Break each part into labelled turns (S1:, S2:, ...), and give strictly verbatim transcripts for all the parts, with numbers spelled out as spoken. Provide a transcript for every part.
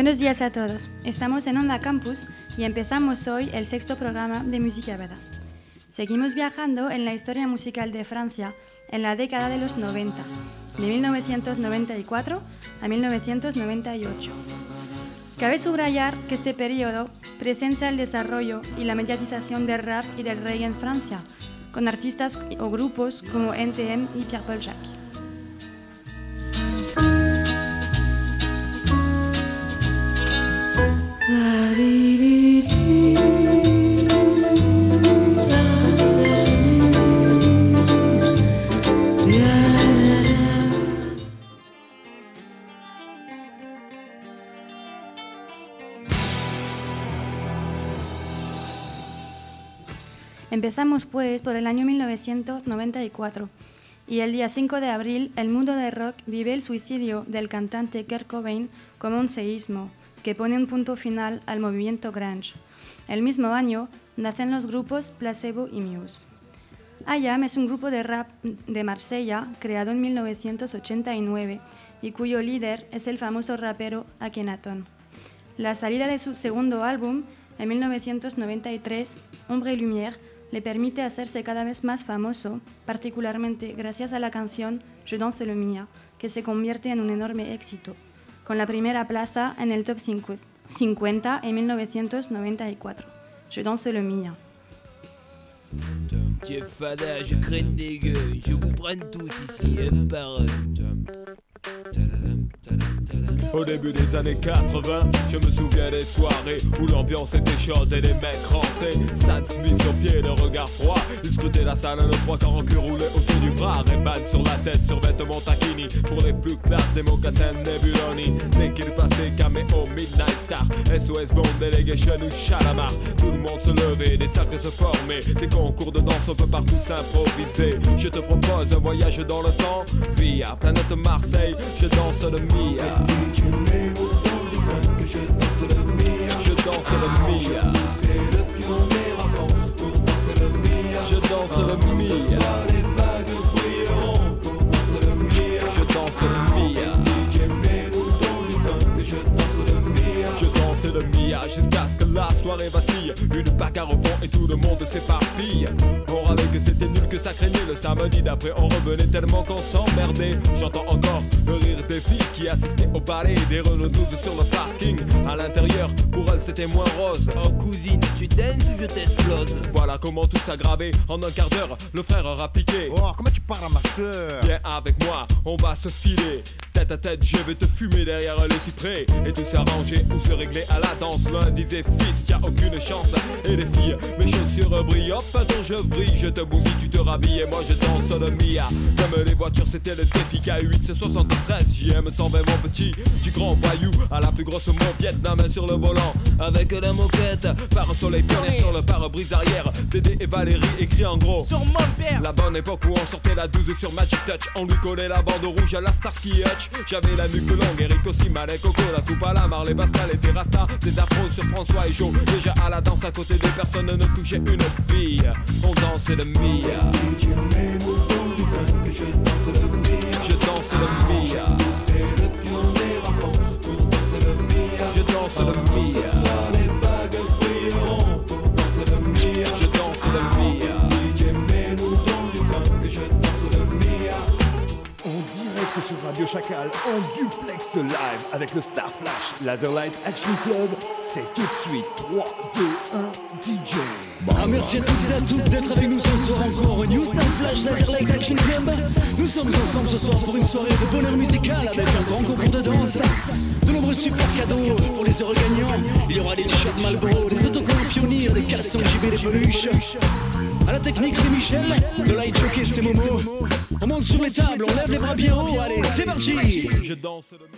S1: Buenos días a todos. Estamos en Onda Campus y empezamos hoy el sexto programa de Música Bada. Seguimos viajando en la historia musical de Francia en la década de los noventa, de mil novecientos noventa y cuatro a mil novecientos noventa y ocho. Cabe subrayar que este periodo presencia el desarrollo y la mediatización del rap y del reggae en Francia, con artistas o grupos como N T M y Pierre Paul Jacques. Empezamos pues por el año mil novecientos noventa y cuatro y el día cinco de abril el mundo del rock vive el suicidio del cantante Kurt Cobain como un seísmo que pone un punto final al movimiento grunge. El mismo año nacen los grupos Placebo y Muse. I A M es un grupo de rap de Marsella creado en mil novecientos ochenta y nueve y cuyo líder es el famoso rapero Akhenaton. La salida de su segundo álbum en mil novecientos noventa y tres, Ombre y Lumière, le permite hacerse cada vez más famoso, particularmente gracias a la canción Je danse le mia, que se convierte en un enorme éxito, con la primera plaza en el top cincuenta en mil novecientos noventa y cuatro. Je danse le mia.
S2: Jeff Fada, je craigne des gueux, je vous prenne tous ici un par un.
S3: Au début des années quatre-vingts, je me souviens des soirées où l'ambiance était chaude et les mecs rentraient. Stan Smith sur pied, le regard froid. Ils scrutaient la salle, le trois quarts en cul roulé autour du bras. Ray-Ban sur la tête, sur vêtements taquini. Pour les plus classes, des mocassins Nebuloni. Dès qu'il passait, caméo, Midnight Star, S O S Bond, Delegation ou Chalamar. Tout le monde se levait, des cercles se formaient. Des concours de danse, on peut partout s'improviser. Je te propose un voyage dans le temps via planète Marseille, je danse le Mia.
S4: Je mets autant du fun que je danse le Mia.
S3: Je danse le Mia.
S4: C'est le pionnier à fond pour danser le Mia.
S3: Je danse le Mia.
S4: Ce soir les bagues brilleront pour danser le Mia.
S3: Je danse le Mia.
S4: D J mets autant du fun que je danse le Mia.
S3: Je danse le Mia jusqu'à ce que la soirée vacille. Une bagarre au fond et tout le monde s'éparpille. On râlait que c'était nul, que ça craignait. Le samedi d'après on revenait tellement qu'on s'emmerdait. J'entends encore le rire des filles qui assistaient au ballet. Des Renault douze sur le parking. À l'intérieur, pour elles c'était moins rose.
S2: Oh cousine, tu danses ou je t'explose?
S3: Voilà comment tout s'aggravait. En un quart d'heure, le frère aura piqué.
S5: Oh, comment tu parles à ma soeur?
S3: Viens avec moi, on va se filer. Tête à tête, je vais te fumer derrière le cyprès. Et tout s'arranger ou se régler à la danse. L'un disait fils, t'as aucune chance. Et les filles, mes chaussures brillent. Hop, dont je brille, je te bousille, tu te rhabilles. Et moi je danse le Mia. Comme les voitures, c'était le défi. K huit, c'est soixante-treize, J M cent vingt, mon petit. Du grand voyou à la plus grosse moquette. La main sur le volant,
S2: avec la moquette.
S3: par un soleil pionnier sur le pare-brise arrière. Dédé et Valérie écrit en gros
S2: sur mon père.
S3: La bonne époque où on sortait la douze sur Magic Touch. On lui collait la bande rouge à la Starsky Hutch. J'avais la nuque longue, Eric aussi, Malek, Coco, la coupe à la Marley, Pascal et des Rasta. Des afros sur François et Joe. Déjà à la danse à côté des personnes ne touchait une bille. On dansait le Mia.
S4: D J mets autant du fun que je danse le Mia.
S3: Je danse le Mia.
S4: C'est le pionnier à fond pour danser le Mia.
S3: Je danse le Mia.
S4: Ce soir les bagues brilleront pour danser le Mia.
S3: Je danse le Mia.
S4: D J mets autant du fun que je danse le Mia.
S5: En direct sur Radio Chacal, en duplex live avec le Star Flash Laserlight Action Club. C'est tout de suite trois, deux, un, D J.
S6: Ah, merci à toutes et à toutes d'être avec nous ce soir encore au New Star Flash Laserlight Action Club. Nous sommes ensemble ce soir pour une soirée de bonheur musical avec un grand concours de danse, de nombreux super cadeaux pour les heureux gagnants. Il y aura des t-shirts Marlboro, des autocollants Pionnier, des caleçons J B, des peluches. À la technique c'est Michel, le light jockey c'est Momo. On monte sur les tables, on lève les bras bien haut, allez c'est parti.
S3: Je danse le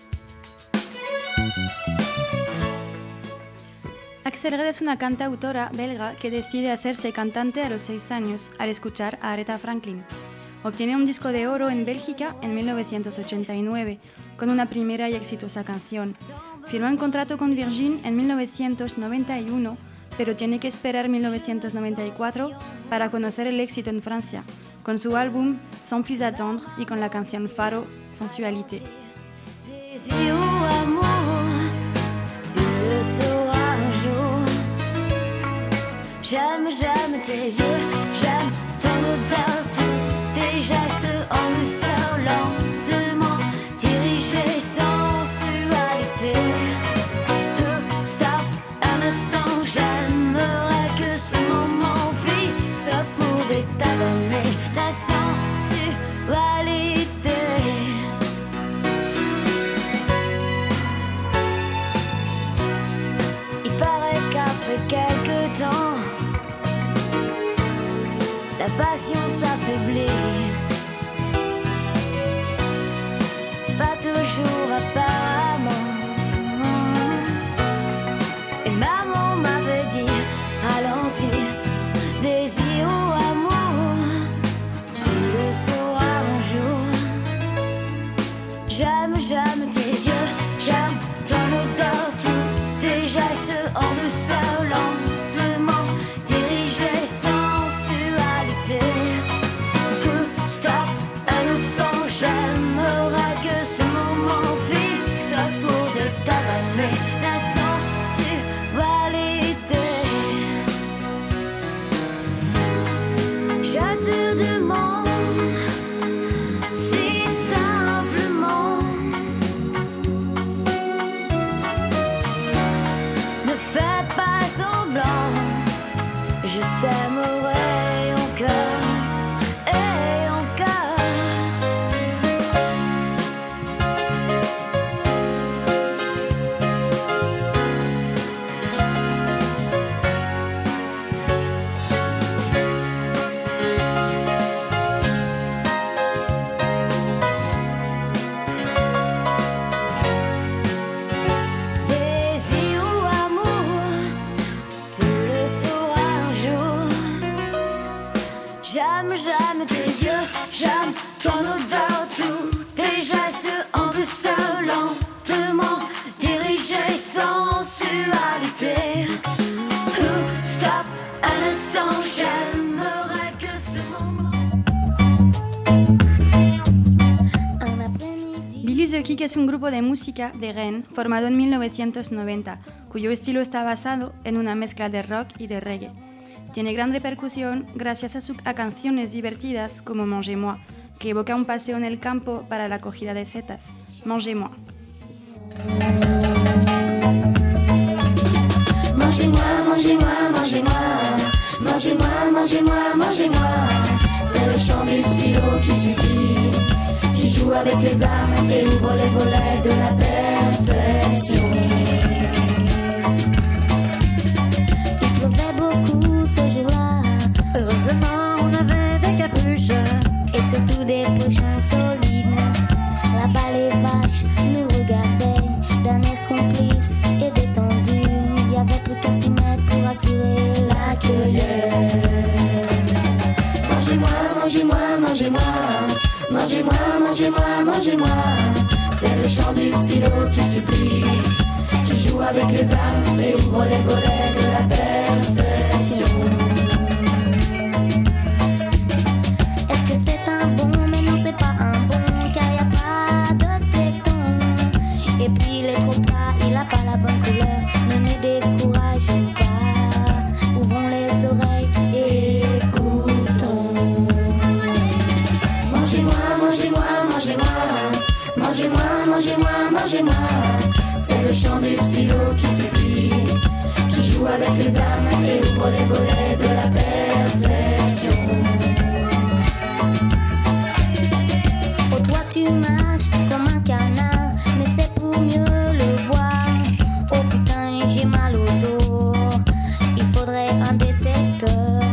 S1: Axel Red es una cantautora belga que decide hacerse cantante a los seis años al escuchar a Aretha Franklin. Obtiene un disco de oro en Bélgica en mil novecientos ochenta y nueve con una primera y exitosa canción. Firma un contrato con Virgin en mil novecientos noventa y uno, pero tiene que esperar mil novecientos noventa y cuatro para conocer el éxito en Francia, con su álbum Sans plus attendre y con la canción Faro, Sensualité.
S7: Désir ou amour, J'aime, j'aime tes yeux, j'aime ton odeur, tous tes gestes en douceur, lentement dirigés, sensualité. Oh, stop, un instant, j'aimerais que ce moment fixe pour détabonner ta sensualité. Il paraît qu'après quelques temps, la passion s'affaiblit. Pas toujours apparemment. Et maman m'avait dit, ralentis, désir ou amour, tu le sauras un jour. J'aime, j'aime tes yeux, j'aime ton odeur, tous tes gestes en douceur, lentement dirigés, sensualité. Oh, stop, un instant, j'aimerais que ce moment fixe pour détabaner ta sensualité. Je te demande si simplement, ne fais pas semblant, je t'aimerai encore et encore. Désir ou amour, tu le sauras un jour. J'aime, j'aime tes yeux, j'aime ton odeur, tous tes gestes en douceur, lentement dirigés, sensualité. Oh, stop, un instant, j'aimerais que ce moment. Un après-midi.
S1: Billy the Kick es un grupo de música de Rennes formado en mil novecientos noventa, cuyo estilo está basado en una mezcla de rock y de reggae. Tiene gran repercusión gracias a, su, a canciones divertidas como Mangez-moi, que evoca un paseo en el campo para la cogida de setas. Mangez-moi.
S7: Mangez-moi, mangez-moi, mangez-moi, mangez-moi, mangez-moi, mangez-moi. C'est le chant du psylo qui supplie, qui joue avec les âmes et ouvre les volets de la perception. Il pleuvait beaucoup ce jour-là, heureusement on avait des capuches et surtout des pochons solides. Là-bas les vaches nous regardaient d'un air complice et détendu. Il y avait plus qu'à s'y mettre pour assurer la cueillette. Mangez-moi, mangez-moi, mangez-moi, mangez-moi, mangez-moi, mangez-moi. C'est le chant du psylo qui supplie, qui joue avec les âmes et ouvre les volets de la perception. Est-ce que c'est un bon? Mais non, c'est pas un bon, car y a pas de téton. Et puis il est trop plat, il a pas la bonne couleur. Ne nous décourageons pas, ouvrons les oreilles et écoutons. Mangez-moi, mangez-moi, mangez-moi, mangez-moi, mangez-moi, mangez-moi. C'est le chant du psylo qui supplie, qui joue avec les âmes et ouvre les volets de la perception. Oh toi tu marches comme un canard, mais c'est pour mieux le voir. Oh putain j'ai mal au dos, il faudrait un détecteur.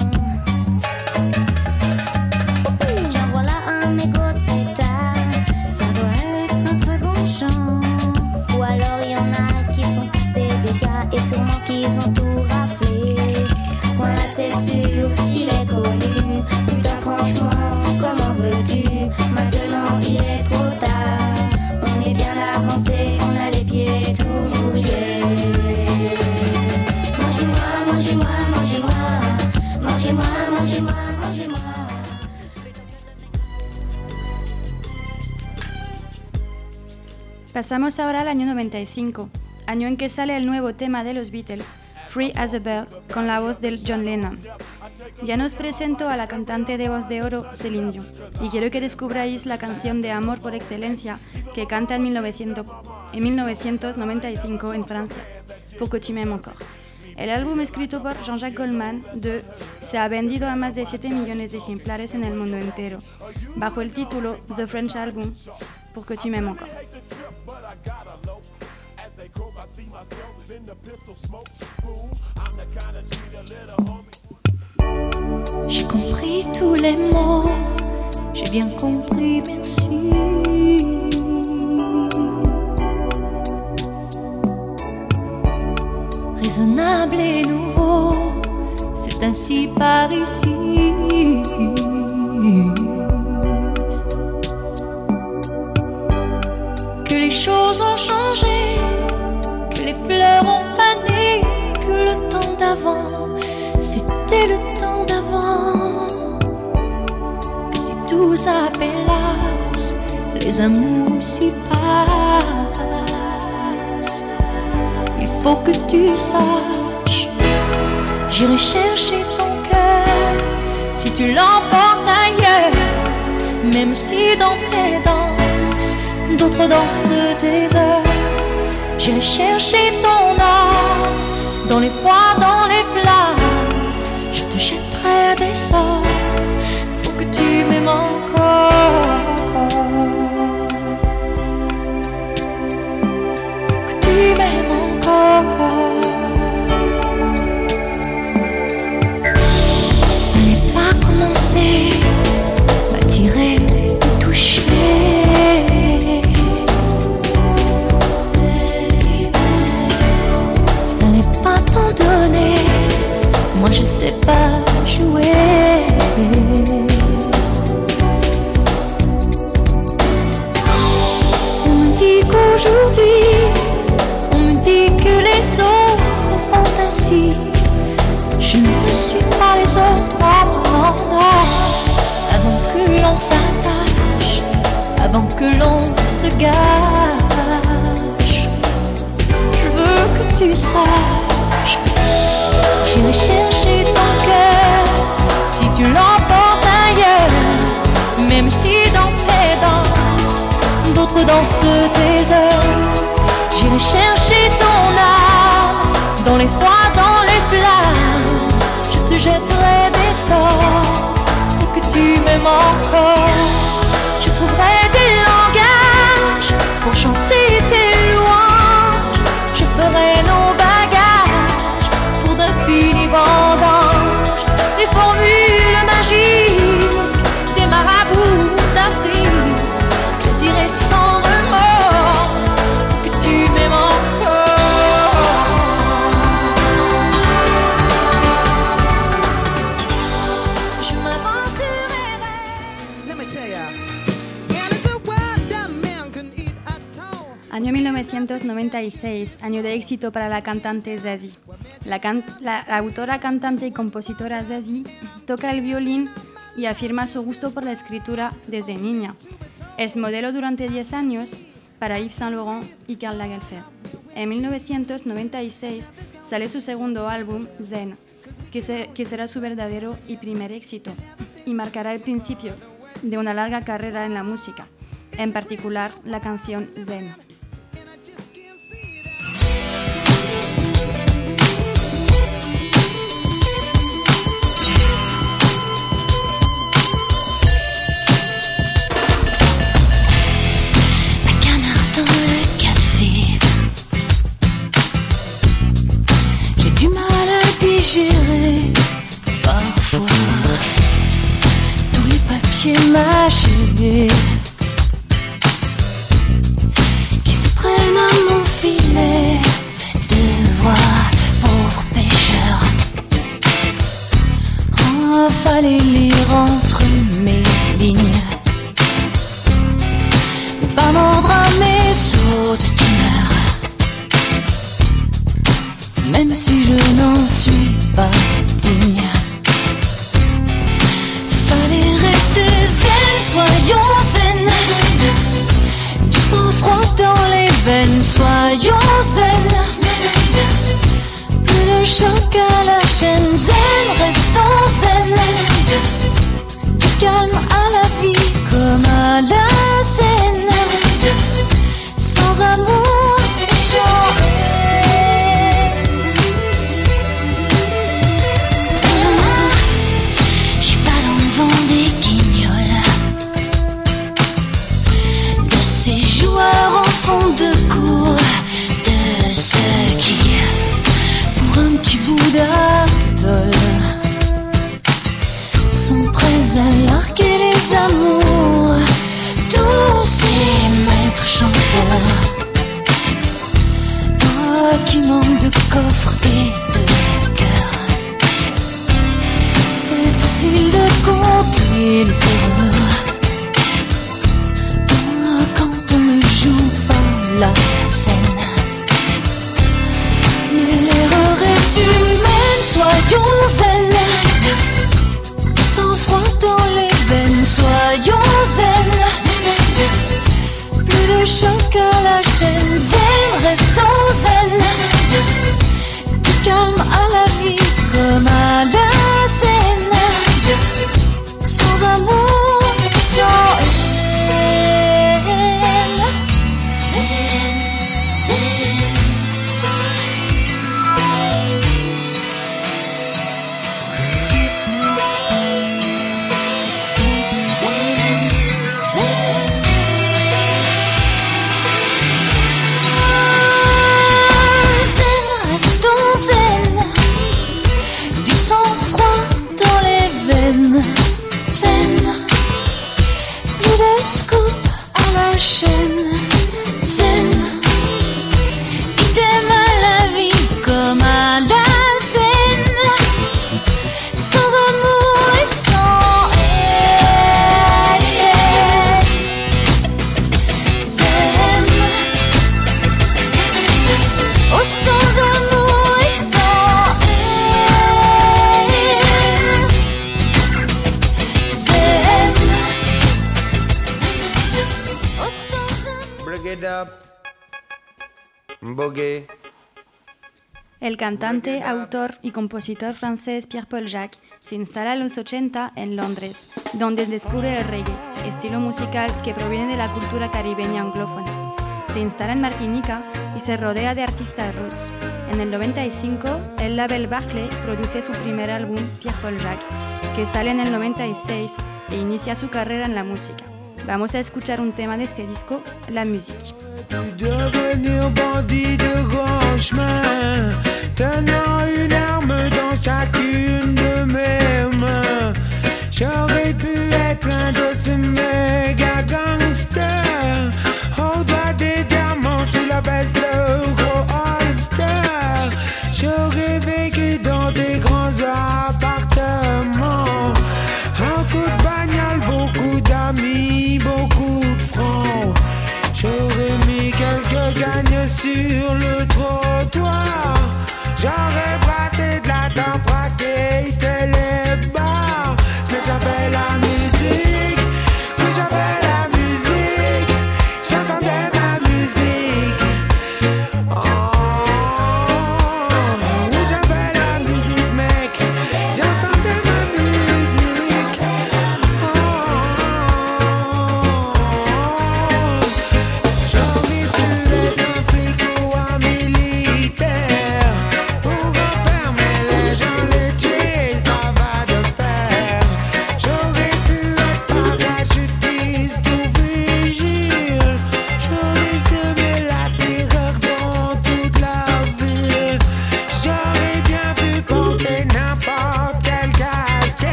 S7: Tiens voilà un mégot de pétard, ça doit être un très bon chant. Ou alors y en a qui sont passés déjà et sûrement qu'ils ont tout raflé. Ce coin là c'est sûr, il est connu. Putain franchement, comment veux-tu? Maintenant il est trop tard, on est bien avancé, on a les pieds tout mouillés. Mangez-moi, mangez-moi, mangez-moi, mangez-moi, mangez-moi, mangez-moi.
S1: Pasamos ahora al año noventa y cinco, año en que sale el nuevo tema de los Beatles, Free as a Bird, con la voz de John Lennon. Ya nos presento a la cantante de voz de oro, Céline Dion, y quiero que descubráis la canción de amor por excelencia que canta en, mil novecientos, en mil novecientos noventa y cinco en Francia, Pour que tu m'aimes encore. El álbum escrito por Jean-Jacques Goldman de se ha vendido a más de siete millones de ejemplares en el mundo entero, bajo el título The French Album, Pour que tu m'aimes encore.
S8: J'ai compris tous les mots, j'ai bien compris, merci. Raisonnable et nouveau, c'est ainsi par ici. Que les choses ont changé, que les fleurs ont fané, que le temps d'avant, c'était le temps d'avant. Que si tout s'appelasse, les amours s'y passent. Il faut que tu saches, j'irai chercher ton cœur si tu l'emportes ailleurs. Même si dans tes danses, d'autres dansent des heures. J'irai chercher ton âme dans les froids, dans les flammes. Je te jetterai des sorts pour que tu m'aimes encore. Pour que tu m'aimes encore. Fallait pas commencer, m'attirer, me toucher. Moi je sais pas jouer. On me dit qu'aujourd'hui, on me dit que les autres font ainsi. Je ne suis pas les autres, non, non, non. Avant que l'on s'attache, avant que l'on se gâche, je veux que tu saches, j'irai chercher ton cœur si tu l'emportes ailleurs. Même si dans tes danses, d'autres dansent tes heures. J'irai chercher ton âme dans les froids, dans les flammes. Je te jetterai des sorts pour que tu m'aimes encore. Je trouverai des langages pour chanter tes louanges. Je ferai nos bagages pour d'infinis vendanges. Les formules magiques des marabouts d'Afrique, je dirai sans remords que tu m'aimes encore. Je m'aventurerai.
S9: Let me tell ya, and it's a word that man can eat at all.
S1: Año mil novecientos noventa y seis, año de éxito para la cantante Zazie. La, can la, la autora, cantante y compositora Zazie toca el violín y afirma su gusto por la escritura desde niña. Es modelo durante diez años para Yves Saint Laurent y Karl Lagerfeld. En mil novecientos noventa y seis sale su segundo álbum, Zen, que, se, que será su verdadero y primer éxito y marcará el principio de una larga carrera en la música, en particular la canción Zen.
S8: Digérer parfois tous les papiers mâchés qui se prennent à mon filet de voix, pauvre pêcheur. Oh, fallait lire entre mes lignes, ne pas mordre à mes sautes d'humeur. Même si je n'en suis pas digne, fallait rester zen, soyons zen. Du sang-froid dans les veines, soyons zen. Plus de choses toi qui manques de coffre et de cœur. C'est facile de compter les erreurs quand on ne joue pas la scène. Mais l'erreur est humaine, soyons zen. Du sang-froid dans les veines, soyons zen. Plus de choc à la chaîne, zen, restons zen. Du calme à la vie comme à la scène. Sans amour, sans haine. Zen, zen. Zen, plus de scoop à la chaîne. Zen, idem à la vie comme à la scène. Sans amour et sans haine. Zen, oh sans amour et sans
S1: El cantante, autor y compositor francés Pierre-Paul Jacques se instala en los ochenta en Londres, donde descubre el reggae, estilo musical que proviene de la cultura caribeña anglófona. Se instala en Martinica y se rodea de artistas roots. En el noventa y cinco, el label Barclay produce su primer álbum, Pierre-Paul Jacques, que sale en el noventa y seis e inicia su carrera en la música. Vamos a escuchar un tema de este disco, La Musique.
S10: Devenir bandit de grand chemin, tenant une arme dans chacune de mes mains. J'aurais pu être un de ces méga gangsters, au doigt des diamants sous la veste de gros holster. J'aurais vécu dans des grands appartements, un coup de bagnole, beaucoup d'amis, beaucoup de francs. J'aurais mis quelques gagnes sur le trottoir. J'aurais brassé de la dent, braqué les bars. Mais j'avais la musique, mais j'avais la musique. J'entendais ma musique. Oh, oui, j'avais la musique, mec. J'entendais ma musique. Oh, j'aurais pu être un flic ou un militaire pour en faire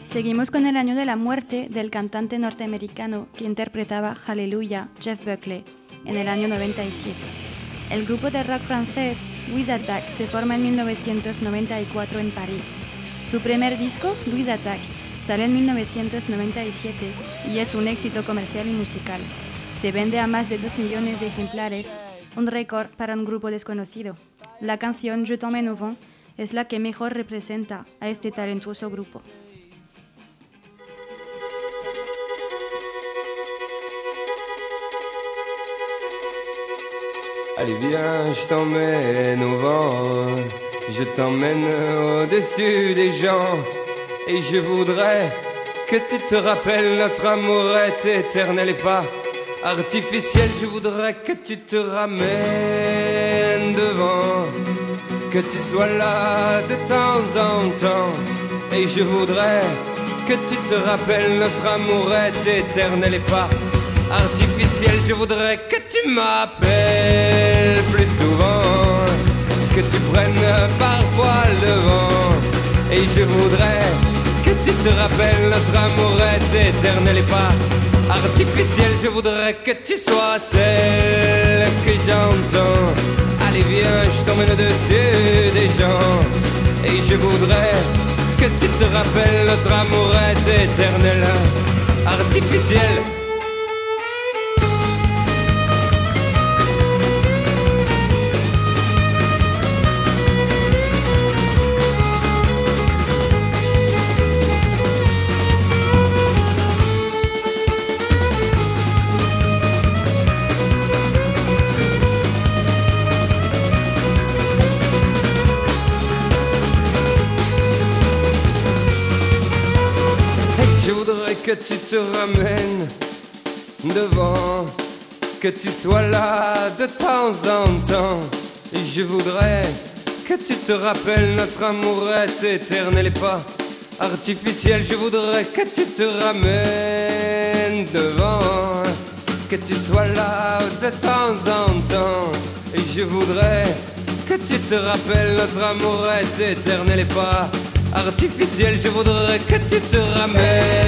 S1: Seguimos con el año de la muerte del cantante norteamericano que interpretaba Hallelujah, Jeff Buckley, en el año noventa y siete. El grupo de rock francés Louise Attaque se forma en mil novecientos noventa y cuatro en París. Su primer disco, Louise Attaque, sale en mil novecientos noventa y siete y es un éxito comercial y musical. Se vende a más de dos millones de ejemplares, un récord para un grupo desconocido. La canción Je t'emmène au vent es la que mejor representa a este talentuoso grupo.
S11: Allez viens, je t'emmène au vent, je t'emmène au-dessus des gens, et je voudrais que tu te rappelles notre amour est éternel et pas artificiel. Je voudrais que tu te ramènes devant, que tu sois là de temps en temps, et je voudrais que tu te rappelles notre amour est éternel et pas artificiel. Je voudrais que tu m'appelles plus souvent, que tu prennes parfois le vent, et je voudrais que tu te rappelles notre amour est éternel et pas artificiel. Je voudrais que tu sois celle que j'entends. Allez viens, je t'emmène au-dessus des gens, et je voudrais que tu te rappelles notre amour est éternel, artificiel. Que tu te ramènes devant, que tu sois là de temps en temps, et je voudrais que tu te rappelles notre amour est éternel et pas artificiel. Je voudrais que tu te ramènes devant, que tu sois là de temps en temps, et je voudrais que tu te rappelles notre amour est éternel et pas artificiel. Je voudrais que tu te ramènes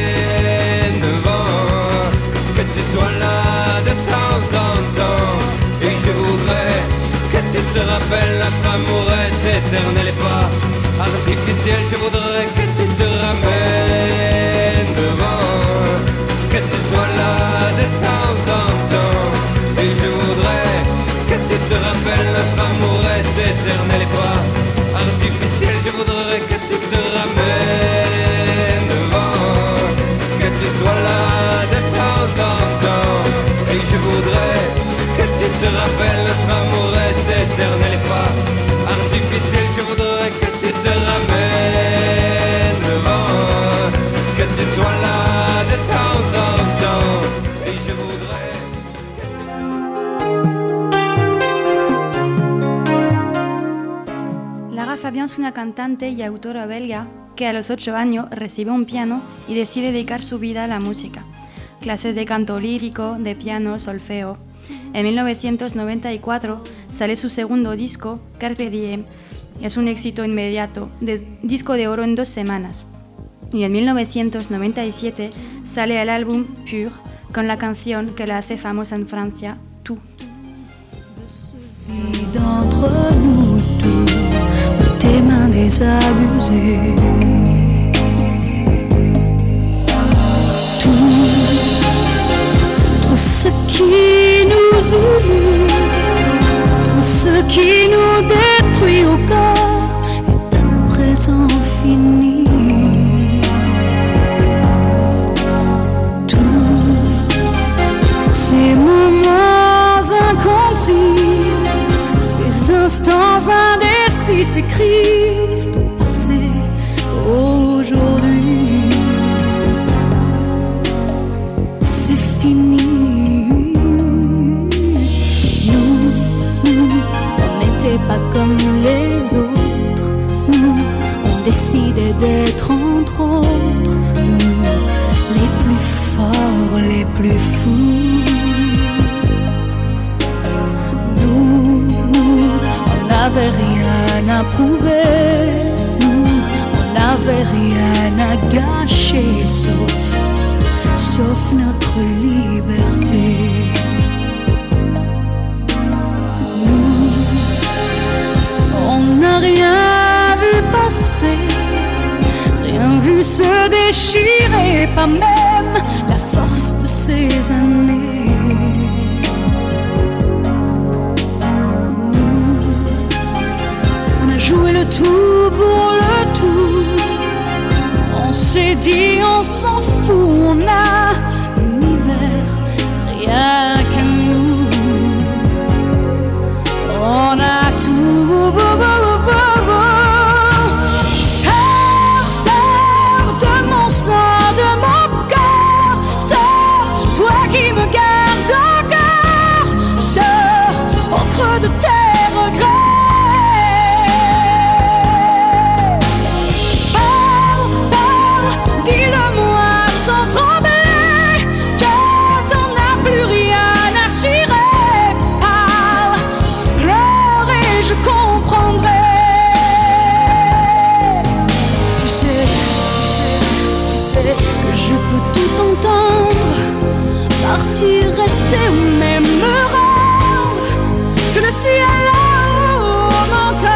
S11: devant, que tu sois là de temps en temps, et je voudrais que tu te rappelles notre amour est éternel et pas artificiel. Je voudrais que tu te ramènes devant, que tu sois là de temps en temps, et je voudrais que tu te rappelles notre amour est éternel et pas artificiel. Je voudrais que tu te ramènes devant, que tu sois là de temps en temps, et je voudrais que tu te rappelles notre amour est éternel et pas artificiel. Je voudrais que tu te ramènes devant, que tu sois là de temps en temps, et je voudrais
S1: Lara Fabian es una cantante y autora belga que a los ocho años recibe un piano y decide dedicar su vida a la música. Clases de canto lírico, de piano, solfeo. En mil novecientos noventa y cuatro sale su segundo disco, Carpe Diem. Es un éxito inmediato, de disco de oro en dos semanas. Y en mil novecientos noventa y siete sale el álbum Pure, con la canción que la hace famosa en Francia, Tout.
S12: D'entre nous deux, de tes mains désabusées, tout, tout ce qui nous unit, tout ce qui nous détruit au corps est à présent fini. Tous ces moments incompris, ces instants indécis s'écrivent au passé, aujourd'hui. C'est fini. Nous, nous, on n'était pas comme les autres. Nous, on décidait d'être entre autres. Nous, les plus forts, les plus fous. On n'avait rien à prouver, nous, on n'avait rien à gâcher. péché, sauf, sauf notre liberté. Nous, on n'a rien vu passer, rien vu se déchirer, pas même la force de ces années. Nous, on a joué le tout pour le tout. On s'est dit on s'en fout, on a l'univers rien que nous. On a tout. Sors, sors de mon sang, de mon cœur. Sors, toi qui me gardes encore. Sors au creux de tes regrets. Je peux tout entendre, partir, rester ou même me rendre, que le ciel là-haut m'entend.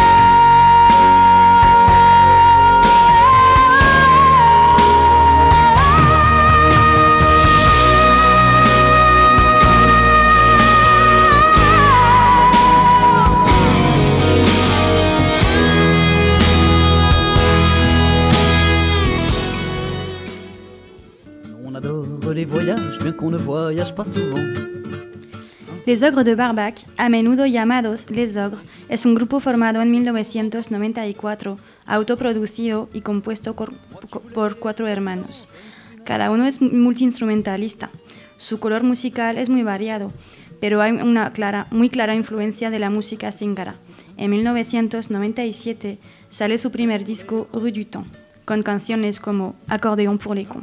S13: Les voyages, bien qu'on ne voyage pas souvent.
S1: Les Ogres de Barbac, a menudo llamados Les Ogres, es un grupo formado en mil novecientos noventa y cuatro, autoproducido y compuesto por, por cuatro hermanos. Cada uno es multiinstrumentalista. Su color musical es muy variado, pero hay una clara, muy clara influencia de la música zíngara. En mil novecientos noventa y siete sale su primer disco Rue du Temps, con canciones como Accordéon pour les cons.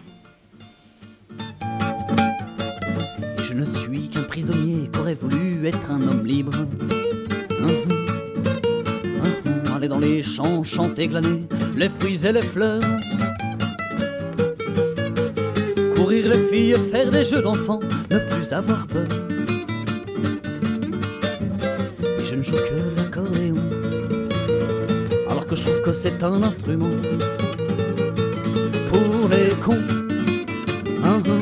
S13: Je ne suis qu'un prisonnier qu'aurait voulu être un homme libre. Hum, hum, hum, aller dans les champs, chanter, glaner les fruits et les fleurs. Courir les filles, faire des jeux d'enfants, ne plus avoir peur. Et je ne joue que l'accordéon, alors que je trouve que c'est un instrument pour les cons. Hum, hum.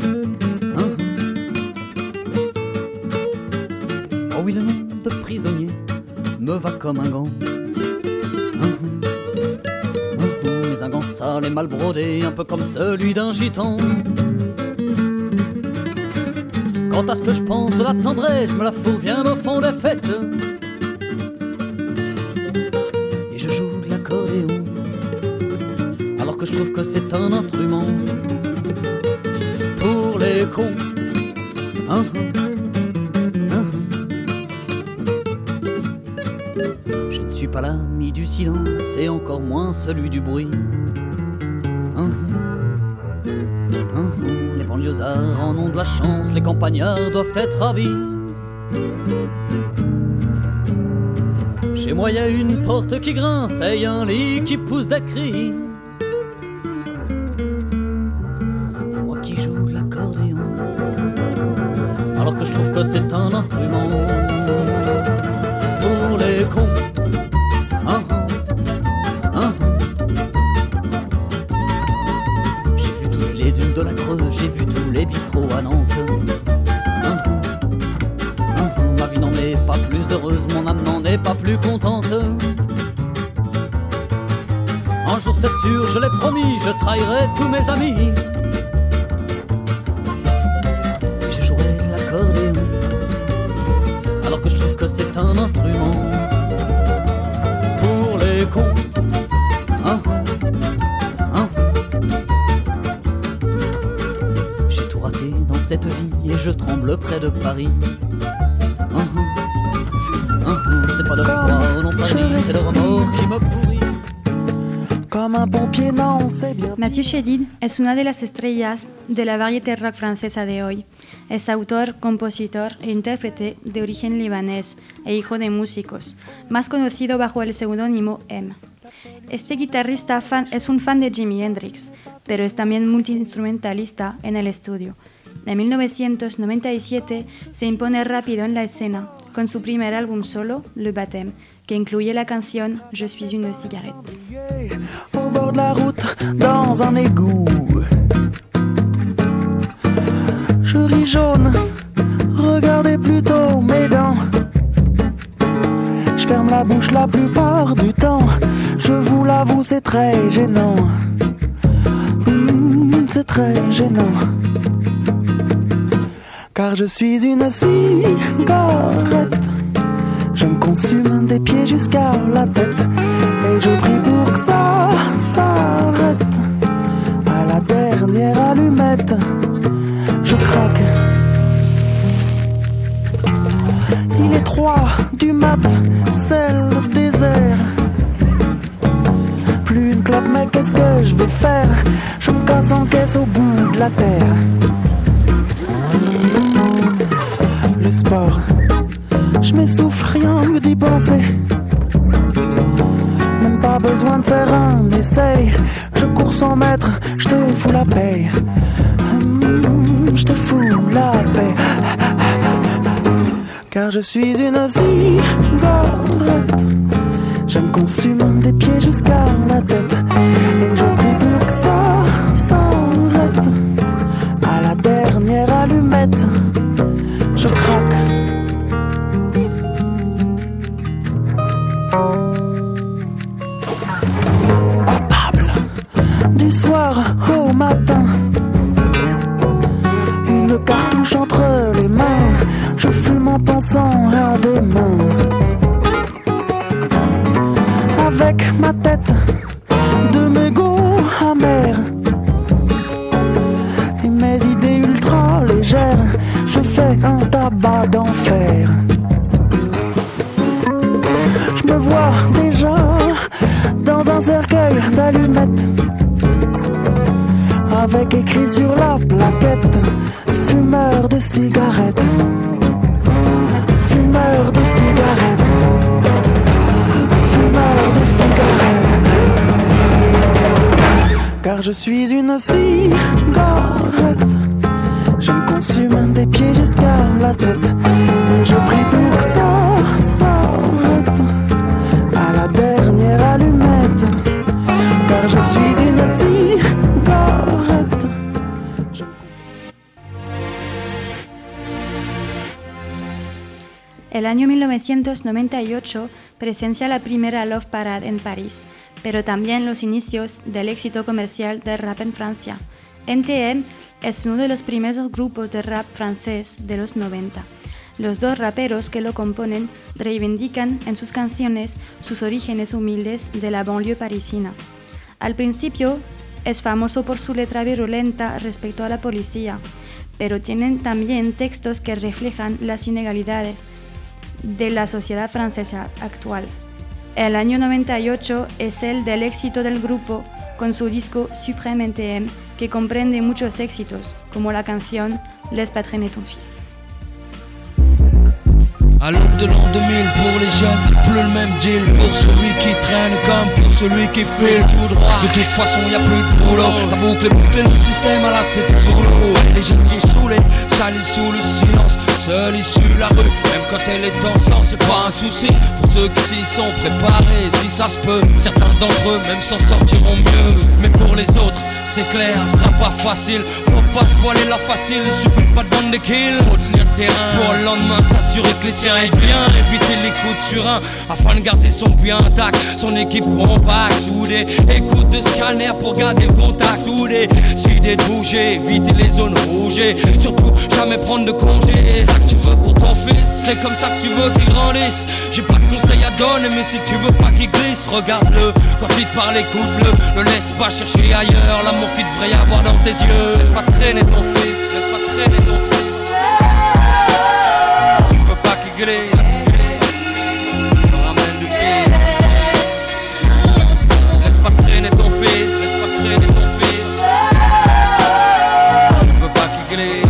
S13: Oh oui, le nom de prisonnier me va comme un gant. Hum, hum, hum, mais un gant sale et mal brodé, un peu comme celui d'un gitan. Quant à ce que je pense de la tendresse, je me la fous bien au fond des fesses. Et je joue de l'accordéon, alors que je trouve que c'est un instrument pour les cons. Hum, hum. Je ne suis pas l'ami du silence et encore moins celui du bruit. Hum, hum, hum, les banlieusards en ont de la chance, les campagnards doivent être ravis. Chez moi y a une porte qui grince et un lit qui pousse des cris. Et moi qui joue de l'accordéon, alors que je trouve que c'est un instrument pour les cons. De la Creuse, j'ai vu tous les bistrots à Nantes. Hum, hum, hum, ma vie n'en est pas plus heureuse, mon âme n'en est pas plus contente. Un jour c'est sûr, je l'ai promis, je trahirai tous mes amis. Et je jouerai l'accordéon, alors que je trouve que c'est un instrument pour les cons. Hum, hum, dans cette vie et je tremble près de Paris. Uh -huh. Uh -huh. C'est pas le froid, non Paris, c'est le remords qui me pourrit.
S10: Comme un pompier, non, c'est bien.
S1: Mathieu Chédid es una de las estrellas de la variété rock francesa de hoy. Es autor, compositor e intérprete de origen libanés e hijo de músicos, más conocido bajo el seudónimo M. Este guitarrista fan, es un fan de Jimi Hendrix, pero es también multiinstrumentalista en el estudio. En mil novecientos noventa y siete se impone rápido en la escena con su primer álbum solo, Le Baptême, que incluye la canción Je suis une cigarette.
S14: Au bord de la route, dans un égout, je ris jaune, regardez plutôt mes dents. Je ferme la bouche la plupart du temps, je vous l'avoue, c'est très gênant. Mmh, c'est très gênant. Car je suis une cigarette, je me consume des pieds jusqu'à la tête, et je prie pour que ça s'arrête. À la dernière allumette, je craque. Il est trois du mat, c'est le désert. Plus une clope, mais qu'est-ce que je vais faire? Je me casse en caisse au bout de la terre. Le sport, je m'essouffle rien que d'y penser. Même pas besoin de faire un essai. Je cours cent mètres, je te fous la paix. Mmh, je te fous la paix. Car je suis une cigarette, je me consume des pieds jusqu'à la tête, et je prie pour que ça s'arrête. À la dernière allumette, je craque. Coupable du soir au matin, une cartouche entre les mains, je fume en pensant à demain. Avec ma tête de mégot amer et mes idées ultra légères, je fais un tabac d'enfer. Je me vois déjà dans un cercueil d'allumettes, avec écrit sur la plaquette: fumeur de cigarettes. Fumeur de cigarettes. Fumeur de cigarettes. Car je suis une cigarette, je me consume des pieds jusqu'à la tête, et je prie pour que ça s'arrête. À la dernière allumette, car je suis une cigarette.
S1: El año mil novecientos noventa y ocho presencia la primera Love Parade en París, pero también los inicios del éxito comercial del rap en Francia. N T M es uno de los primeros grupos de rap francés de los noventa. Los dos raperos que lo componen reivindican en sus canciones sus orígenes humildes de la banlieue parisina. Al principio es famoso por su letra virulenta respecto a la policía, pero tienen también textos que reflejan las inegalidades de la sociedad francesa actual. El año noventa y ocho es el del éxito del grupo con su disco Suprême N T M, que comprende muchos éxitos, como la canción Les Patrons et ton fils.
S2: À l'aube de l'an deux mille, pour les jeunes, c'est plus le même deal. Pour celui qui traîne comme pour celui qui file tout droit. De toute façon, y a plus de boulot. La boucle est bouclée, le système à la tête sous l'eau. Et les jeunes sont saoulés, salis sous le silence. Seule issue la rue, même quand elle est en sang, c'est pas un souci. Pour ceux qui s'y sont préparés, si ça se peut, certains d'entre eux même s'en sortiront mieux. Mais pour les autres, c'est clair, ce sera pas facile. Faut pas se voiler la facile, il suffit pas de vendre des kills. Faut tenir le terrain pour le lendemain s'assurer que les siens aient bien. Éviter les coups de surin afin de garder son puits intact. Son équipe compacte, soudée. Écoute de scanner pour garder le contact. Ou des idées de bouger, éviter les zones rouges. Surtout jamais prendre de congé. C'est ça que tu veux pour ton fils, c'est comme ça que tu veux qu'il grandisse. J'ai pas de conseils à donner, mais si tu veux pas qu'il glisse, regarde-le. Quand il te parle, écoute-le. Ne laisse pas chercher ailleurs l'amour qu'il devrait y avoir dans tes yeux. Laisse pas traîner ton fils, laisse pas traîner ton fils. Si tu veux pas qu'il glisse, ramène du fils. Laisse pas traîner ton fils, laisse pas traîner ton fils. Si tu veux pas qu'il glisse.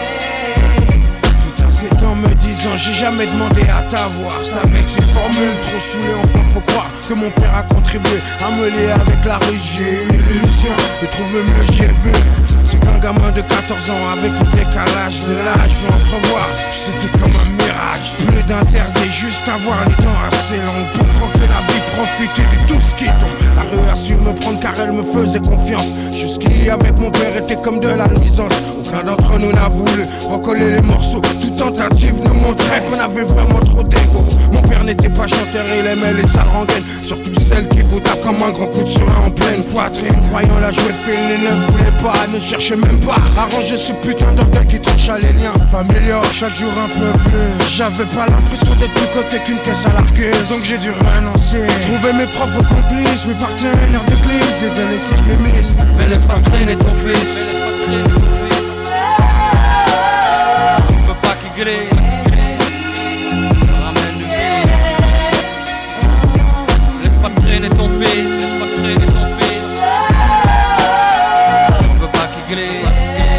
S10: J'ai jamais demandé à t'avoir, c'est avec ces formules
S15: saoulé, enfin faut croire que mon père a contribué à me lier avec la rue. J'ai eu l'illusion de trouver mieux, j'ai vu. C'est qu'un gamin de quatorze ans avec le décalage de l'âge peut entrevoir. C'était comme un mirage, plus d'interdit, juste avoir les dents assez longues pour croquer la vie, profiter de tout ce qui tombe. La rue a su me prendre car elle me faisait confiance. Jusqu'y avec mon père était comme de la nuisance. Aucun d'entre nous n'a voulu recoller les morceaux. Toute tentative nous montrait qu'on avait vraiment trop d'ego. Mon père n'était pas chanteur, il aimait les sales rengaines, surtout celles qui vous tapent comme un grand coup de surin en pleine poitrine. Croyant la jouer fine, il ne voulait pas, ne cherchait même pas à ranger ce putain d'orgueil qui tranche à les liens familiaux. Chaque jour un peu plus, j'avais pas l'impression d'être plus côté qu'une caisse à larguer. Donc j'ai dû renoncer, trouver mes propres complices, mes partenaires de glisse. Désolé si je m'émisse,
S2: mais laisse pas traîner ton fils. Mais laisse pas traîner ton fils. Si tu veux pas qu'il glisse, ramène du fils. Laisse pas traîner ton fils, laisse pas traîner ton fils. Si tu veux pas qu'il glisse.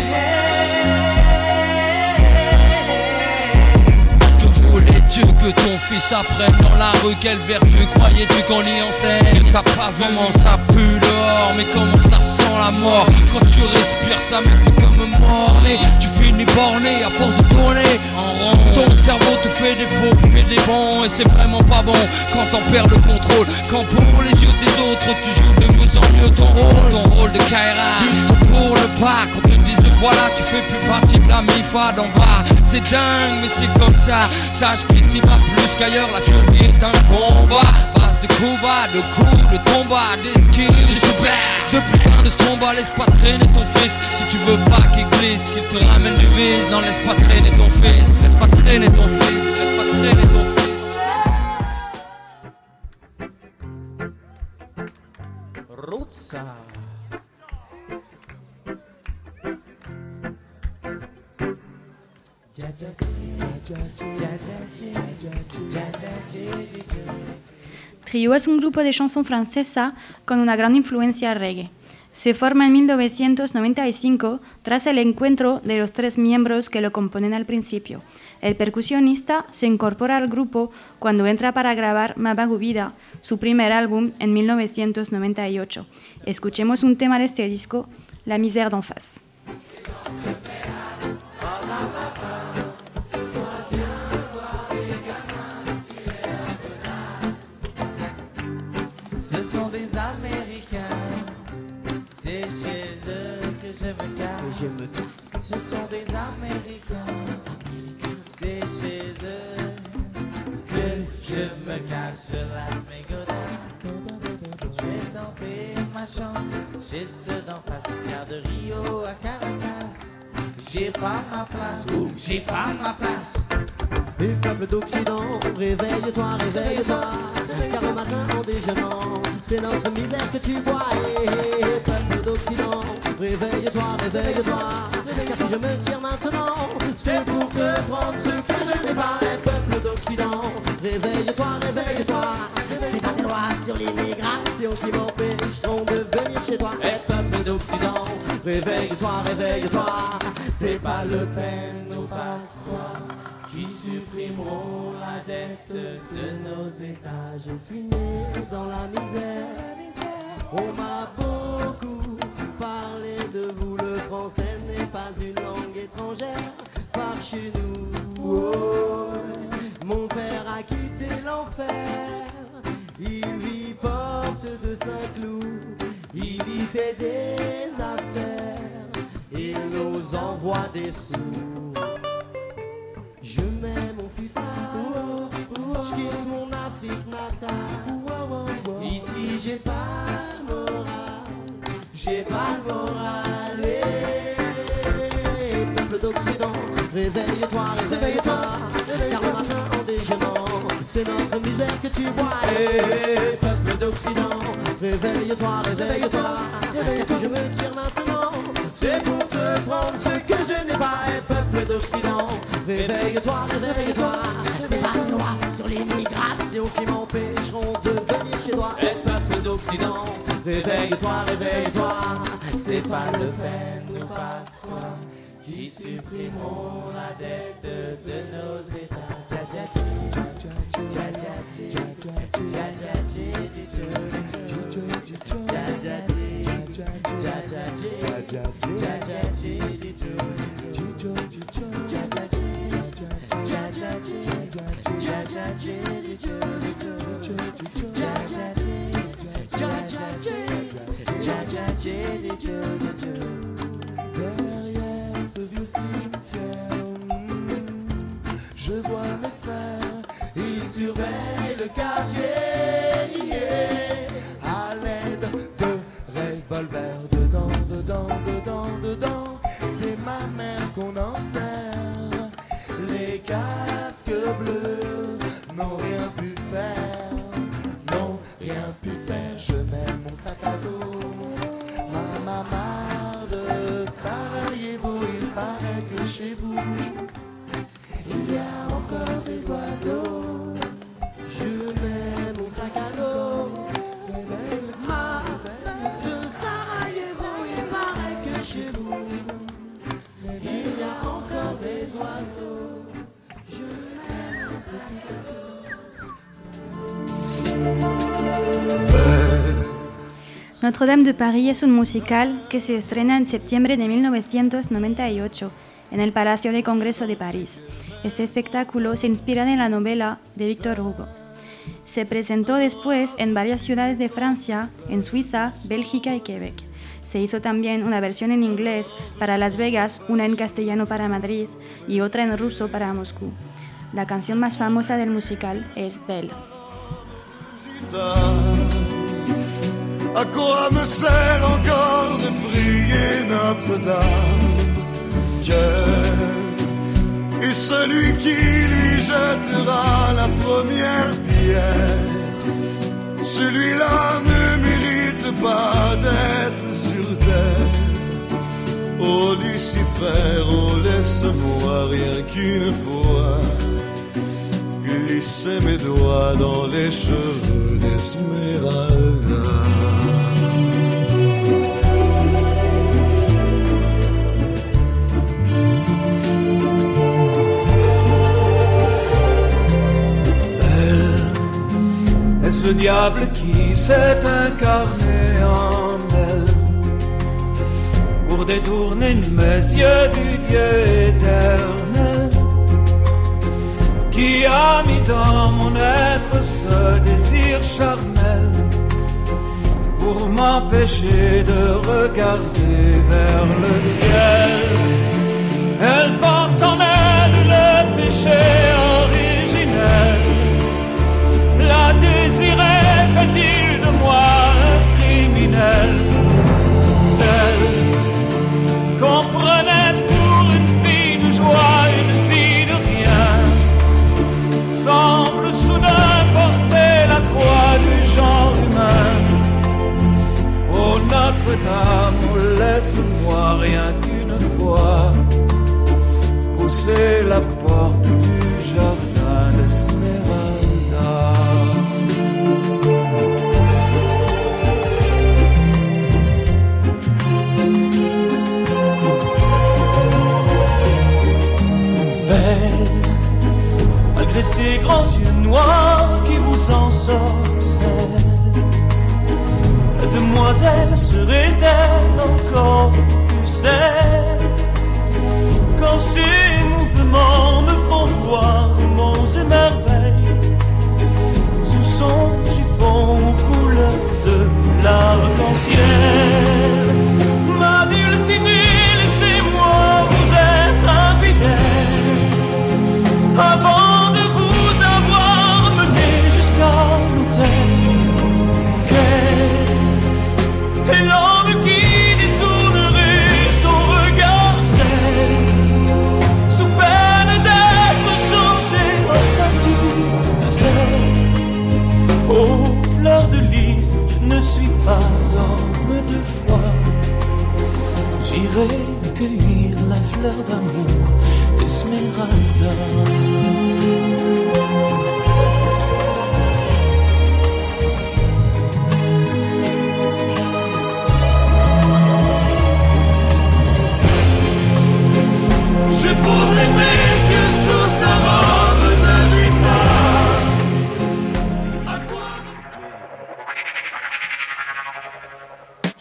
S2: Que ton fils apprenne dans la rue, quelle vertu croyais-tu qu'on y enseigne? T'as pas vraiment, ça pue dehors, mais comment ça sent la mort? Quand tu respires, ça met tout comme morné. Tu finis borné à force de tourner en rond. Ton cerveau te fait des faux, tu fais des bons, et c'est vraiment pas bon quand t'en perds le contrôle. Quand pour les yeux des autres, tu joues de mieux en mieux ton rôle. Ton rôle de Kaira, juste pour le pas. Quand te disent voilà, tu fais plus partie de la mifa d'en bas. C'est dingue, mais c'est comme ça. Sache qu'ici va plus qu'ailleurs, la survie est un combat. Base de coups bas, de coups, de combat, d'esquive, de back, de putain de stromba. Laisse pas traîner ton fils si tu veux pas qu'il glisse, qu'il te ramène du vice. Non, laisse pas traîner ton fils, laisse pas traîner ton fils, laisse pas traîner ton fils.
S16: Rootsa.
S1: Trio es un grupo de chanson francesa con una gran influencia reggae. Se forma en mil novecientos noventa y cinco tras el encuentro de los tres miembros que lo componen al principio. El percusionista se incorpora al grupo cuando entra para grabar Mabagubida, su primer álbum en mil novecientos noventa y ocho. Escuchemos un tema de este disco, La misère d'en face.
S17: Ce sont des Américains, c'est chez eux que je me cache. Je me casse. Ce sont des Américains, c'est chez eux que je me cache. Je lasse mes godasses, je vais tenter ma chance chez ceux d'en face. Car de Rio à Caracas, j'ai pas ma place, oh, j'ai pas ma place.
S18: Et peuple d'Occident, réveille-toi, réveille-toi, car le matin en déjeunant, c'est notre misère que tu vois. Et peuple d'Occident, réveille-toi, réveille-toi, car si je me tire maintenant, c'est pour te prendre ce que je n'ai pas. Et peuple d'Occident, réveille-toi, réveille-toi, c'est pas tes lois sur l'immigration qui m'empêcheront de venir chez toi. Et peuple d'Occident, réveille-toi, réveille-toi, c'est pas Le Pen ou Pasqua qui supprimeront la dette de nos États. Je suis né dans la misère, on m'a beaucoup parlé de vous. Le français n'est pas une langue étrangère par chez nous. Oh, mon père a quitté l'enfer, il vit porte de Saint-Cloud, il y fait des affaires, il nous envoie des sous. Je mets mon futard, je quitte mon Afrique natale. Ici j'ai pas le moral, j'ai pas le moral. Et peuple d'Occident, réveille-toi, réveille-toi, car le matin en déjeunant, c'est notre misère que tu vois. Et peuple d'Occident, réveille-toi, réveille-toi, car si je me tire maintenant, c'est pour te prendre ce que je n'ai pas. Et peuple d'Occident, réveille-toi, réveille-toi, c'est pas tes lois sur l'immigration qui m'empêcheront de venir chez toi. Et peuple d'Occident, réveille-toi, réveille-toi, c'est pas Le Pen ou Pasqua
S17: qui supprimeront la dette de nos États. Tcha tcha tcha tcha tcha tcha tcha tcha
S10: derrière ce vieux cimetière, je vois mes frères, ils surveillent le quartier, yeah, à l'aide de revolvers. Dedans, dedans, dedans, dedans, c'est ma mère qu'on enterre. Les casques bleus n'ont rien pu faire, n'ont rien pu faire. Je mets mon sac à dos, ma maman de Sarajevo. Il paraît que chez vous il y a encore des oiseaux. Je mets mon sac à dos, ma de Sarajevo. Il paraît que chez vous il y a encore des oiseaux. Je mets mon sac à
S1: Notre-Dame de Paris es un musical que se estrena en septiembre de mil novecientos noventa y ocho en el Palacio de Congreso de París. Este espectáculo se inspira en la novela de Victor Hugo. Se presentó después en varias ciudades de Francia, en Suiza, Bélgica y Quebec. Se hizo también una versión en inglés para Las Vegas, una en castellano para Madrid y otra en ruso para Moscú. La canción más famosa del musical es Belle.
S16: À quoi me sert encore de prier Notre-Dame? Dieu est celui qui lui jettera la première pierre. Celui-là ne mérite pas d'être sur terre. Oh Lucifer, oh laisse-moi rien qu'une fois glisser mes doigts dans les cheveux d'Esmeralda.
S2: Elle, est-ce le diable qui s'est incarné en elle pour détourner mes yeux du Dieu éternel, qui a mis dans mon être ce désir charnel pour m'empêcher de regarder vers le ciel? Elle porte en elle le péché originel. La désirait, fait-il de moi un criminel? Celle qu'on prenait pour une fille de joie, une fille de rien, semble soudain porter la croix du genre humain. Oh Notre-Dame, oh, laisse-moi rien qu'une fois pousser la porte du jardin d'Esmeralda. Belle, malgré ces grands yeux noirs qui vous ensorcellent, la demoiselle serait-elle encore plus celle quand ses mouvements me font voir monts et merveilles sous son jupon couleur de l'arc-en-ciel? Ma dulcinée, laissez-moi vous être infidèle avant de vous avoir mené jusqu'à l'autel. Quel est l'homme qui détournerait son regard d'elle sous peine d'être changé en statue de sel? Oh, fleur de lys, je ne suis pas homme de foi. J'irai cueillir la fleur d'amour d'Esmeralda.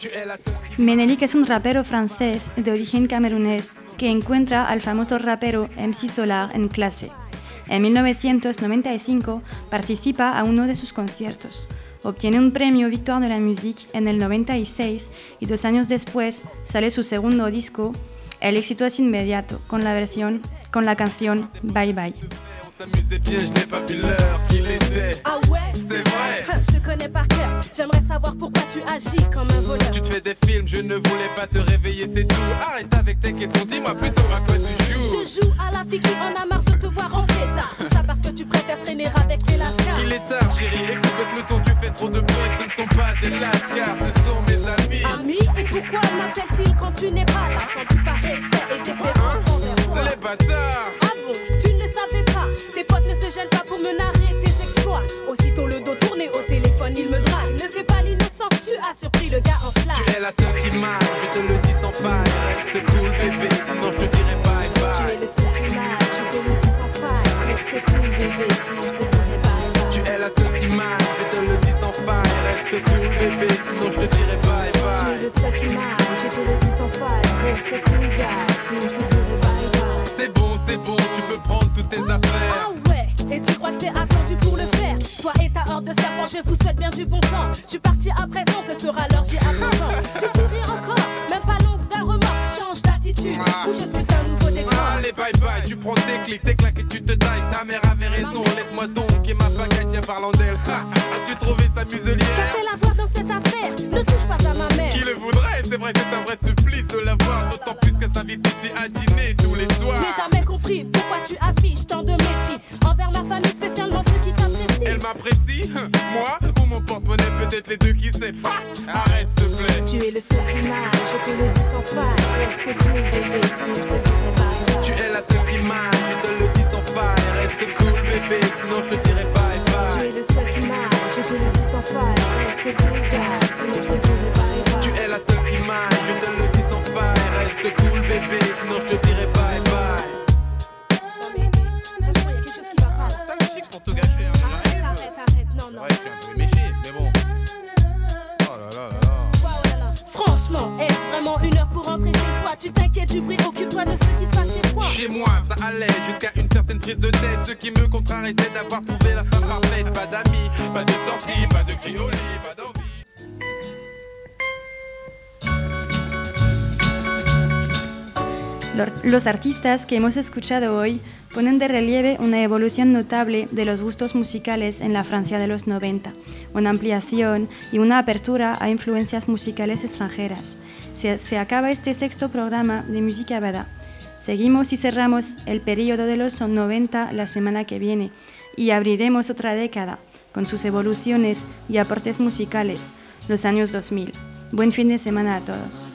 S1: Menelik es un rapero francés de origen camerunés que encuentra al famoso rapero M C Solar en clase. En mil novecientos noventa y cinco participa a uno de sus conciertos. Obtiene un premio Victoire de la Musique en el noventa y seis y dos años después sale su segundo disco. El éxito es inmediato con la versión, con la canción Bye Bye.
S19: S'amusait bien, je n'ai pas vu l'heure qu'il était.
S20: Ah ouais,
S19: c'est vrai.
S20: Je te connais par cœur. J'aimerais savoir pourquoi tu agis comme un voleur.
S19: Tu te fais des films, je ne voulais pas te réveiller, c'est tout. Arrête avec tes questions, dis-moi plutôt à quoi tu joues.
S20: Je joue à la fille qui en a marre de te voir rentrer tard. Tout ça parce que tu préfères traîner avec tes lascars.
S19: Il est tard, chérie, écoute le peloton, tu fais trop de bruit. Ce ne sont pas des lascars, ce sont mes amis.
S20: Amis, et pourquoi m'appellent-ils quand tu n'es pas là? Sans doute par respect et déférence envers toi.
S19: Les bâtards.
S20: Ah bon, tu ne le savais pas. Tes potes ne se gênent pas pour me narrer tes exploits. Aussitôt le dos tourné au téléphone, il me drague. Ne fais pas l'innocent, tu as surpris le gars en flamme.
S19: Tu es la seule qui m'aille, je te le dis sans faille. Reste cool bébé, sinon je te dirai bye bye.
S20: Tu es le seul qui m'aille, je te le dis sans faille. Reste cool bébé, sinon je te dirai bye bye.
S19: Tu es la seule qui m'aille, je te le dis sans faille. Reste cool bébé, sinon je te dirai bye bye.
S20: Tu es le seul qui m'aille, je te le dis sans faille. Reste cool gars, sinon je te dirai bye bye.
S19: C'est bon, c'est bon, tu peux prendre toutes tes affaires.
S20: Ah ouais, et tu crois que je t'ai attendu pour le faire? Toi et ta horde de serpents, je vous souhaite bien du bon temps. Je suis parti à présent, ce sera l'heure, j'y attends. Tu souris encore, même pas l'once d'un remords. Change d'attitude, ou je sculpte un nouveau décor.
S19: Allez bye bye, tu prends tes clics, tes claques et tu te tailles. Ta mère avait raison, laisse-moi donc et ma baguette, tiens parlant d'elle. As-tu trouvé sa muselière?
S20: Qu'a fait la voix dans cette affaire? Ne touche pas à ma mère.
S19: Qui le voudrait? C'est vrai, c'est un vrai supplice de la voir. D'autant plus qu'elle s'invite ici à dîner tous les soirs.
S20: Je n'ai jamais compris pourquoi tu affiches tant de mépris envers ma famille, spécialement ceux qui t'apprécient.
S19: Elle m'apprécie? Moi? Ou mon porte-monnaie? Peut-être les deux, qui sait? Arrête s'il te plaît.
S20: Tu es le seul qui m'aille, je te le dis sans faille. Reste cool bébé, sinon je te dirai bye bye.
S19: Tu es la seule qui m'aille, je te le dis sans faille. Reste cool bébé, sinon je te dirai bye bye.
S20: Tu es le seul qui m'aille, je te le dis sans faille. Reste cool gars, sinon je te dirai bye bye.
S19: Tu es la seule qui m'aille, je te le dis sans faille. Reste cool bébé, sinon je te dirai bye bye. Pour tout gâcher, hein,
S20: arrête, arrête, arrête, non, non.
S19: C'est vrai, je suis un peu méché, mais bon. Oh là là là là.
S20: Wow, là, là. Franchement, est-ce vraiment une heure pour rentrer chez soi? Tu t'inquiètes du bruit, occupe-toi de ce qui se passe chez toi.
S19: Chez moi, ça allait jusqu'à une certaine prise de tête. Ce qui me contrarie, c'est d'avoir trouvé la femme parfaite. Pas d'amis, pas de sorties, pas de cris au lit, pas d'envie.
S1: Los artistas que hemos escuchado hoy ponen de relieve una evolución notable de los gustos musicales en la Francia de los noventa, una ampliación y una apertura a influencias musicales extranjeras. Se, se acaba este sexto programa de Música Bada. Seguimos y cerramos el periodo de los noventa la semana que viene y abriremos otra década con sus evoluciones y aportes musicales, los años dos mil. Buen fin de semana a todos.